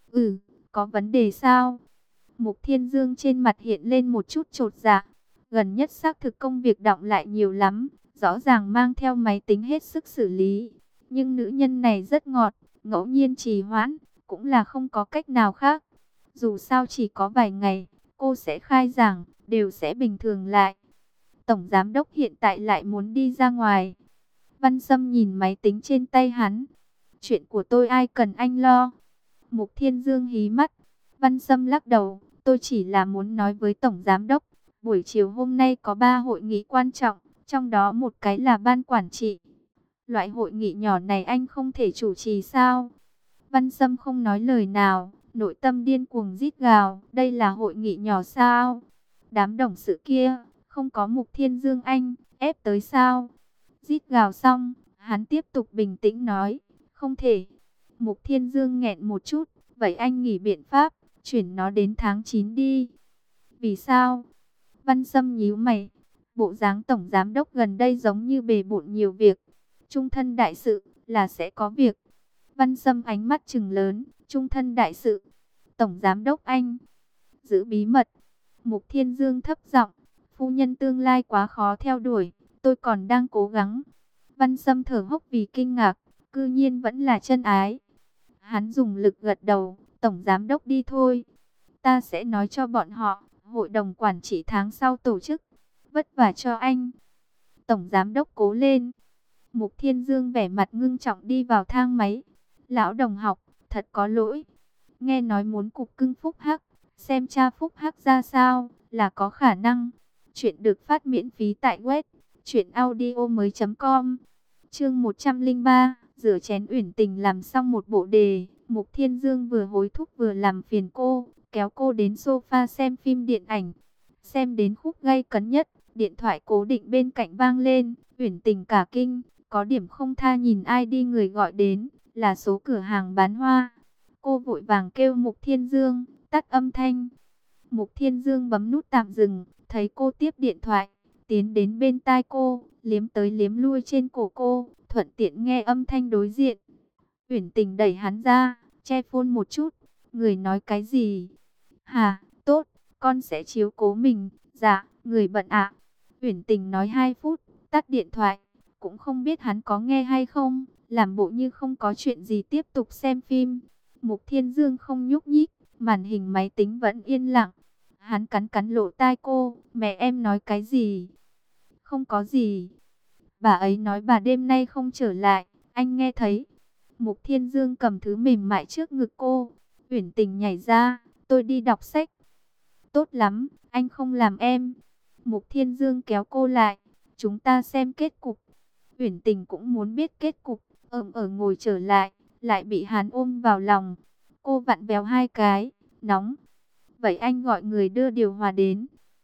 Có vấn đề sao? Mục Thiên Dương trên mặt hiện lên một chút chột dạ. Gần nhất xác thực công việc đọng lại nhiều lắm, rõ ràng mang theo máy tính hết sức xử lý. Nhưng nữ nhân này rất ngọt, ngẫu nhiên trì hoãn, cũng là không có cách nào khác. Dù sao chỉ có vài ngày, cô sẽ khai giảng, đều sẽ bình thường lại. Tổng giám đốc hiện tại lại muốn đi ra ngoài. Văn Sâm nhìn máy tính trên tay hắn. Chuyện của tôi ai cần anh lo? Mục Thiên Dương hí mắt. Văn Sâm lắc đầu. Tôi chỉ là muốn nói với Tổng Giám đốc. Buổi chiều hôm nay có 3 hội nghị quan trọng. Trong đó một cái là ban quản trị. Loại hội nghị nhỏ này anh không thể chủ trì sao? Văn Sâm không nói lời nào, nội tâm điên cuồng rít gào, đây là hội nghị nhỏ sao? Đám đồng sự kia, không có Mục Thiên Dương anh, ép tới sao? Rít gào xong, hắn tiếp tục bình tĩnh nói, không thể. Mục Thiên Dương nghẹn một chút, vậy anh nghỉ biện pháp, chuyển nó đến tháng 9 đi. Vì sao? Văn Sâm nhíu mày, bộ dáng tổng giám đốc gần đây giống như bề bộn nhiều việc. Trung thân đại sự là sẽ có việc. Văn Sâm ánh mắt trừng lớn, trung thân đại sự. Tổng giám đốc anh, giữ bí mật. Mục Thiên Dương thấp giọng, phu nhân tương lai quá khó theo đuổi, tôi còn đang cố gắng. Văn Sâm thở hốc vì kinh ngạc, cư nhiên vẫn là chân ái. Hắn dùng lực gật đầu, tổng giám đốc đi thôi. Ta sẽ nói cho bọn họ, hội đồng quản trị tháng sau tổ chức. Vất vả cho anh. Tổng giám đốc cố lên. Mục Thiên Dương vẻ mặt ngưng trọng đi vào thang máy. Lão đồng học, thật có lỗi. Nghe nói muốn cục cưng Phúc Hắc, xem cha Phúc Hắc ra sao, là có khả năng. Chuyện được phát miễn phí tại web truyệnaudiomoi.com. Chương 103, rửa chén Uyển Tình làm xong một bộ đề, Mục Thiên Dương vừa hối thúc vừa làm phiền cô, kéo cô đến sofa xem phim điện ảnh. Xem đến khúc gay cấn nhất, điện thoại cố định bên cạnh vang lên, Uyển Tình cả kinh, có điểm không tha nhìn ID người gọi đến, là số cửa hàng bán hoa. Cô vội vàng kêu Mục Thiên Dương, tắt âm thanh. Mục Thiên Dương bấm nút tạm dừng, thấy cô tiếp điện thoại, tiến đến bên tai cô, liếm tới liếm lui trên cổ cô, thuận tiện nghe âm thanh đối diện. Uyển Tình đẩy hắn ra, che phone một chút, người nói cái gì? Hà, tốt, con sẽ chiếu cố mình, dạ, người bận ạ. Uyển Tình nói 2 phút, tắt điện thoại, cũng không biết hắn có nghe hay không, làm bộ như không có chuyện gì tiếp tục xem phim. Mục Thiên Dương không nhúc nhích, màn hình máy tính vẫn yên lặng. Hắn cắn cắn lỗ tai cô, mẹ em nói cái gì? Không có gì. Bà ấy nói bà đêm nay không trở lại, anh nghe thấy. Mục Thiên Dương cầm thứ mềm mại trước ngực cô. Uyển Tình nhảy ra, tôi đi đọc sách. Tốt lắm, anh không làm em. Mục Thiên Dương kéo cô lại, chúng ta xem kết cục. Uyển Tình cũng muốn biết kết cục, ở ngồi trở lại, lại bị hắn ôm vào lòng. Cô vặn vẹo 2 cái, nóng. Vậy anh gọi người đưa điều hòa đến.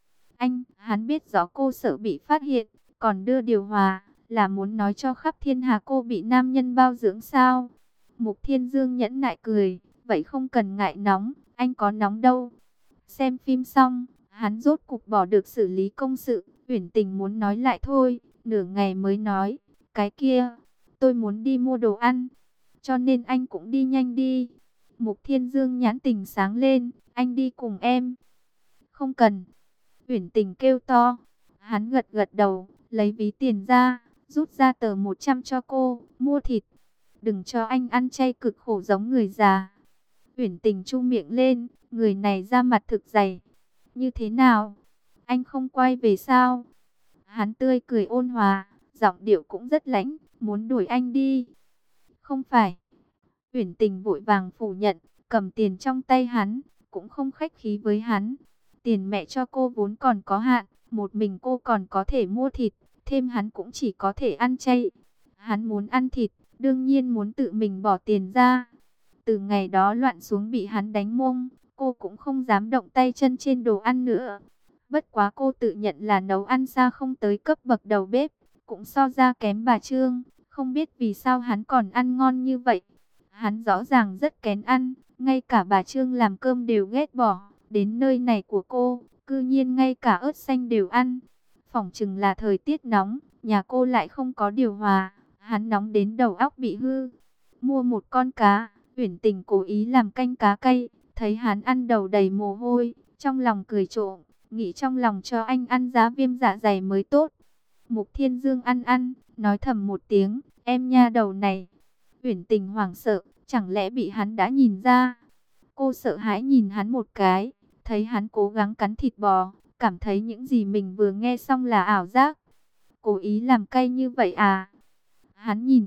Hắn biết rõ cô sợ bị phát hiện, còn đưa điều hòa là muốn nói cho khắp thiên hà cô bị nam nhân bao dưỡng sao. Mục Thiên Dương nhẫn nại cười, vậy không cần ngại nóng, anh có nóng đâu. Xem phim xong, hắn rốt cục bỏ được xử lý công sự, Uyển Tình muốn nói lại thôi, nửa ngày mới nói, cái kia, tôi muốn đi mua đồ ăn, cho nên anh cũng đi nhanh đi. Mục Thiên Dương nhãn tình sáng lên, anh đi cùng em. Không cần. Uyển Tình kêu to. Hắn gật gật đầu, lấy ví tiền ra, rút ra tờ 100 cho cô, mua thịt. Đừng cho anh ăn chay cực khổ giống người già. Uyển Tình chu miệng lên, người này da mặt thực dày. Như thế nào? Anh không quay về sao? Hắn tươi cười ôn hòa, giọng điệu cũng rất lãnh, muốn đuổi anh đi. Không phải. Uyển Tình vội vàng phủ nhận, cầm tiền trong tay hắn, cũng không khách khí với hắn. Tiền mẹ cho cô vốn còn có hạn, một mình cô còn có thể mua thịt, thêm hắn cũng chỉ có thể ăn chay. Hắn muốn ăn thịt, đương nhiên muốn tự mình bỏ tiền ra. Từ ngày đó loạn xuống bị hắn đánh mông, cô cũng không dám động tay chân trên đồ ăn nữa. Bất quá cô tự nhận là nấu ăn xa không tới cấp bậc đầu bếp, cũng so ra kém bà Trương, không biết vì sao hắn còn ăn ngon như vậy. Hắn rõ ràng rất kén ăn, ngay cả bà Trương làm cơm đều ghét bỏ, đến nơi này của cô, cư nhiên ngay cả ớt xanh đều ăn. Phỏng chừng là thời tiết nóng, nhà cô lại không có điều hòa, hắn nóng đến đầu óc bị hư. Mua một con cá, Uyển Tình cố ý làm canh cá cay, thấy hắn ăn đầu đầy mồ hôi, trong lòng cười trộm, nghĩ trong lòng cho anh ăn giá viêm dạ dày mới tốt. Mục Thiên Dương ăn, nói thầm một tiếng, em nha đầu này. Uyển Tình hoảng sợ, chẳng lẽ bị hắn đã nhìn ra? Cô sợ hãi nhìn hắn một cái, thấy hắn cố gắng cắn thịt bò, cảm thấy những gì mình vừa nghe xong là ảo giác. Cố ý làm cay như vậy à? Hắn nhìn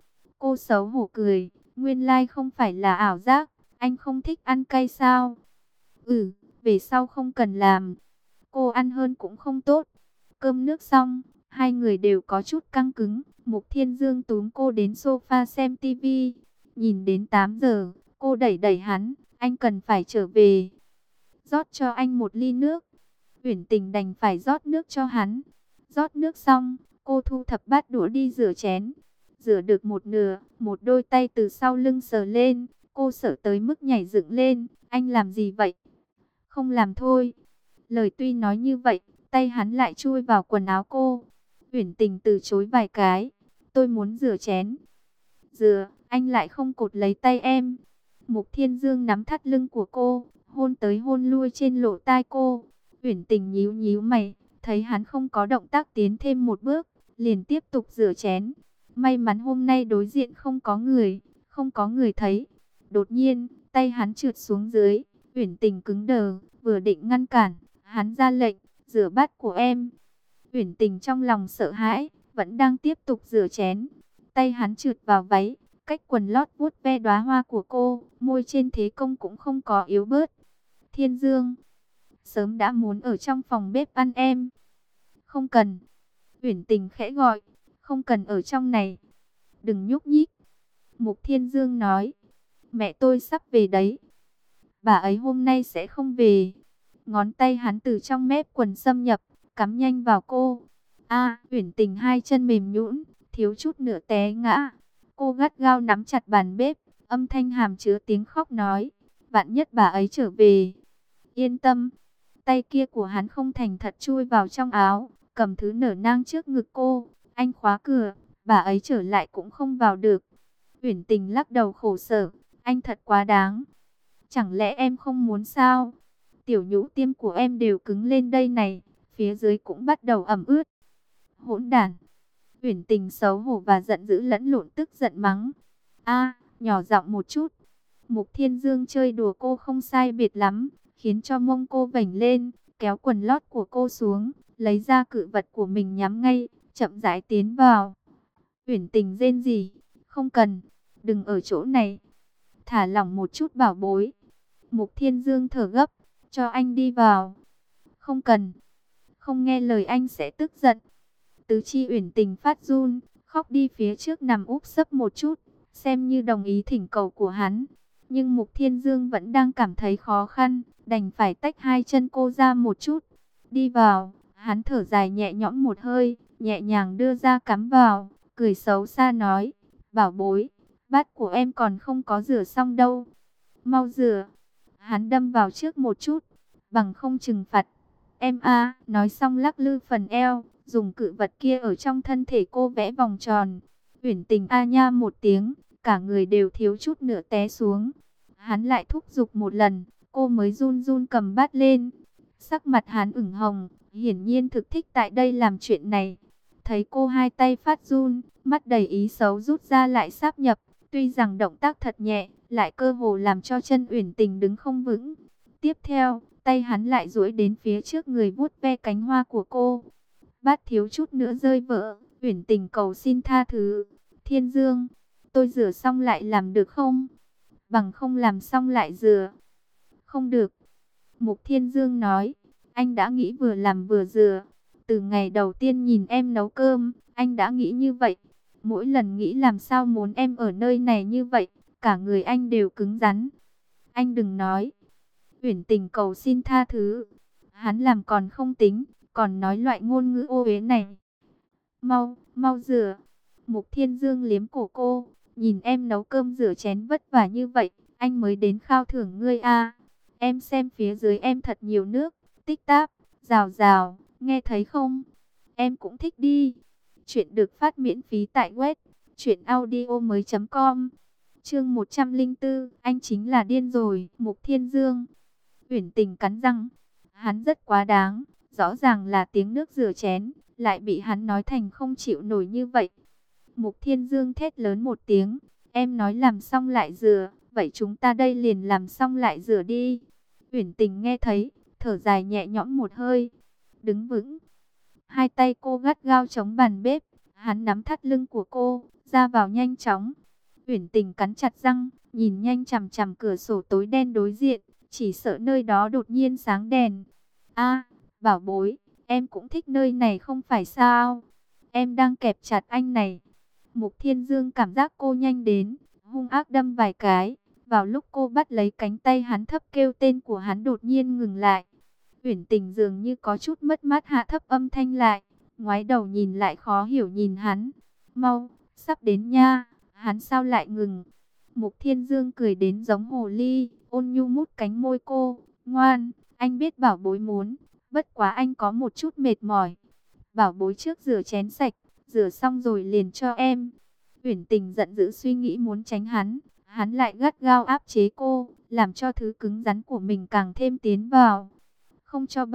cô xấu hổ cười, nguyên lai không phải là ảo giác, anh không thích ăn cay sao? Ừ, về sau không cần làm. Cô ăn hơn cũng không tốt. Cơm nước xong, Hai người đều có chút căng cứng. Mục Thiên Dương túm cô đến sofa xem tivi. Nhìn đến 8 giờ, cô đẩy đẩy hắn, anh cần phải trở về. Rót cho anh một ly nước. Uyển Tình đành phải rót nước cho hắn. Rót nước xong, cô thu thập bát đũa đi rửa chén. Rửa được một nửa, một đôi tay từ sau lưng sờ lên. Cô sợ tới mức nhảy dựng lên. Anh làm gì vậy? Không làm thôi. Lời tuy nói như vậy, tay hắn lại chui vào quần áo cô. Uyển Tình từ chối vài cái. Tôi muốn rửa chén. Rửa, anh lại không cột lấy tay em. Mục Thiên Dương nắm thắt lưng của cô, hôn tới hôn lui trên lỗ tai cô. Uyển Tình nhíu nhíu mày, thấy hắn không có động tác tiến thêm một bước, liền tiếp tục rửa chén. May mắn hôm nay đối diện không có người thấy. Đột nhiên, tay hắn trượt xuống dưới, Uyển Tình cứng đờ, vừa định ngăn cản, hắn ra lệnh, rửa bát của em. Uyển Tình trong lòng sợ hãi, vẫn đang tiếp tục rửa chén. Tay hắn trượt vào váy, cách quần lót vuốt ve đóa hoa của cô, môi trên thế công cũng không có yếu bớt. Thiên Dương, sớm đã muốn ở trong phòng bếp ăn em. Không cần. Uyển Tình khẽ gọi, không cần ở trong này. Đừng nhúc nhích. Mục Thiên Dương nói, mẹ tôi sắp về đấy. Bà ấy hôm nay sẽ không về. Ngón tay hắn từ trong mép quần xâm nhập, cắm nhanh vào cô. Uyển Tình hai chân mềm nhũn, thiếu chút nữa té ngã. Cô gắt gao nắm chặt bàn bếp, âm thanh hàm chứa tiếng khóc nói, vạn nhất bà ấy trở về. Yên tâm. Tay kia của hắn không thành thật chui vào trong áo, cầm thứ nở nang trước ngực cô. Anh khóa cửa, bà ấy trở lại cũng không vào được. Uyển Tình lắc đầu khổ sở, anh thật quá đáng. Chẳng lẽ em không muốn sao? Tiểu nhũ tiêm của em đều cứng lên đây này, phía dưới cũng bắt đầu ẩm ướt. Hỗn đản. Uyển Tình xấu hổ và giận dữ lẫn lộn tức giận mắng. Nhỏ giọng một chút. Mục Thiên Dương chơi đùa cô không sai biệt lắm, khiến cho mông cô vểnh lên, kéo quần lót của cô xuống, lấy ra cự vật của mình nhắm ngay, chậm rãi tiến vào. Uyển Tình rên rỉ, không cần, đừng ở chỗ này. Thả lỏng một chút bảo bối. Mục Thiên Dương thở gấp, cho anh đi vào. Không cần, không nghe lời anh sẽ tức giận. Tứ chi Uyển Tình phát run, khóc đi phía trước nằm úp sấp một chút, xem như đồng ý thỉnh cầu của hắn. Nhưng Mục Thiên Dương vẫn đang cảm thấy khó khăn, đành phải tách hai chân cô ra một chút. Đi vào, hắn thở dài nhẹ nhõm một hơi, nhẹ nhàng đưa ra cắm vào, cười xấu xa nói, bảo bối, bát của em còn không có rửa xong đâu. Mau rửa. Hắn đâm vào trước một chút, bằng không trừng phạt. Em nói xong lắc lư phần eo, dùng cự vật kia ở trong thân thể cô vẽ vòng tròn. Uyển Tình nha một tiếng, cả người đều thiếu chút nữa té xuống. Hắn lại thúc giục một lần, cô mới run run cầm bát lên. Sắc mặt hắn ửng hồng, hiển nhiên thực thích tại đây làm chuyện này. Thấy cô hai tay phát run, mắt đầy ý xấu rút ra lại sáp nhập. Tuy rằng động tác thật nhẹ, lại cơ hồ làm cho chân Uyển Tình đứng không vững. Tiếp theo, tay hắn lại duỗi đến phía trước người vuốt ve cánh hoa của cô. Bát thiếu chút nữa rơi vỡ, Uyển Tình cầu xin tha thứ. Thiên Dương, tôi rửa xong lại làm được không? Bằng không làm xong lại rửa. Không được. Mục Thiên Dương nói, anh đã nghĩ vừa làm vừa rửa. Từ ngày đầu tiên nhìn em nấu cơm, anh đã nghĩ như vậy. Mỗi lần nghĩ làm sao muốn em ở nơi này như vậy, cả người anh đều cứng rắn. Anh đừng nói. Uyển Tình cầu xin tha thứ. Hắn làm còn không tính, còn nói loại ngôn ngữ ô uế này. Mau rửa. Mục Thiên Dương liếm cổ cô, nhìn em nấu cơm rửa chén vất vả như vậy, anh mới đến khao thưởng ngươi Em xem phía dưới em thật nhiều nước, tích táp, rào rào, nghe thấy không? Em cũng thích đi. Chuyện được phát miễn phí tại web truyệnaudiomoi.com. Chương 104, anh chính là điên rồi, Mục Thiên Dương. Uyển Tình cắn răng, hắn rất quá đáng, rõ ràng là tiếng nước rửa chén, lại bị hắn nói thành không chịu nổi như vậy. Mục Thiên Dương thét lớn một tiếng, em nói làm xong lại rửa, vậy chúng ta đây liền làm xong lại rửa đi. Uyển Tình nghe thấy, thở dài nhẹ nhõm một hơi, đứng vững. Hai tay cô gắt gao chống bàn bếp, hắn nắm thắt lưng của cô, ra vào nhanh chóng. Uyển Tình cắn chặt răng, nhìn nhanh chằm chằm cửa sổ tối đen đối diện, chỉ sợ nơi đó đột nhiên sáng đèn. Bảo bối, em cũng thích nơi này không phải sao? em đang kẹp chặt anh này. Mục Thiên Dương cảm giác cô nhanh đến, hung ác đâm vài cái. Vào lúc cô bắt lấy cánh tay hắn thấp kêu tên của hắn đột nhiên ngừng lại. Uyển Tình dường như có chút mất mát hạ thấp âm thanh lại, ngoái đầu nhìn lại khó hiểu nhìn hắn. Mau, sắp đến nha, hắn sao lại ngừng? Mục Thiên Dương cười đến giống hồ ly, ôn nhu mút cánh môi cô. Ngoan, anh biết bảo bối muốn, bất quá anh có một chút mệt mỏi. Bảo bối trước rửa chén sạch, rửa xong rồi liền cho em. Uyển Tình giận dữ suy nghĩ muốn tránh hắn lại gắt gao áp chế cô, làm cho thứ cứng rắn của mình càng thêm tiến vào. Không cho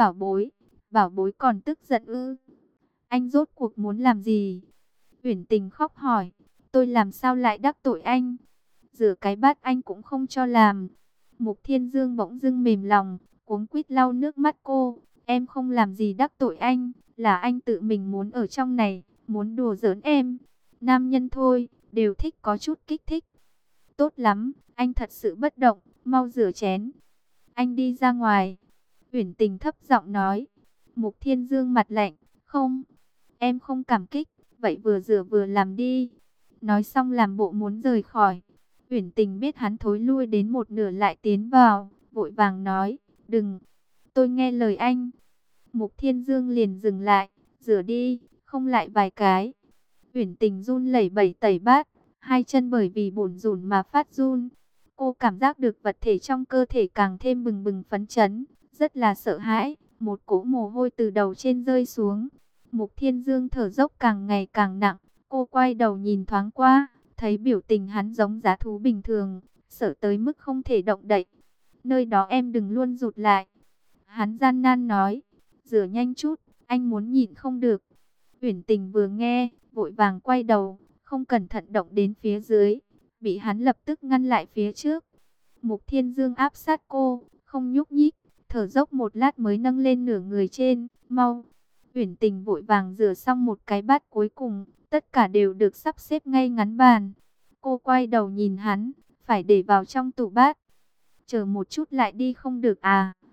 bảo bối còn tức giận ư? Anh rốt cuộc muốn làm gì? Uyển Tình khóc hỏi, tôi làm sao lại đắc tội anh? Rửa cái bát anh cũng không cho làm. Mục Thiên Dương bỗng dưng mềm lòng, cuống quýt lau nước mắt cô. Em không làm gì đắc tội anh, là anh tự mình muốn ở trong này, muốn đùa giỡn em. Nam nhân thôi, đều thích có chút kích thích. Tốt lắm, anh thật sự bất động, mau rửa chén. Anh đi ra ngoài. Uyển Tình thấp giọng nói. Mục Thiên Dương mặt lạnh, không, em không cảm kích, vậy vừa rửa vừa làm đi. Nói xong làm bộ muốn rời khỏi. Uyển Tình biết hắn thối lui đến một nửa lại tiến vào, vội vàng nói, đừng, tôi nghe lời anh. Mục Thiên Dương liền dừng lại, rửa đi, không lại vài cái. Uyển Tình run lẩy bẩy tẩy bát, hai chân bởi vì bủn rủn mà phát run. Cô cảm giác được vật thể trong cơ thể càng thêm bừng bừng phấn chấn, rất là sợ hãi, một cỗ mồ hôi từ đầu trên rơi xuống. Mục Thiên Dương thở dốc càng ngày càng nặng, cô quay đầu nhìn thoáng qua, thấy biểu tình hắn giống dã thú bình thường, sợ tới mức không thể động đậy. Nơi đó em đừng luôn rụt lại. Hắn gian nan nói, rửa nhanh chút, anh muốn nhịn không được. Uyển Tình vừa nghe, vội vàng quay đầu, không cẩn thận động đến phía dưới, bị hắn lập tức ngăn lại phía trước. Mục Thiên Dương áp sát cô, không nhúc nhích, thở dốc một lát mới nâng lên nửa người trên, mau. Uyển Tình vội vàng rửa xong một cái bát cuối cùng, tất cả đều được sắp xếp ngay ngắn bàn. Cô quay đầu nhìn hắn, phải để vào trong tủ bát. Chờ một chút lại đi không được à?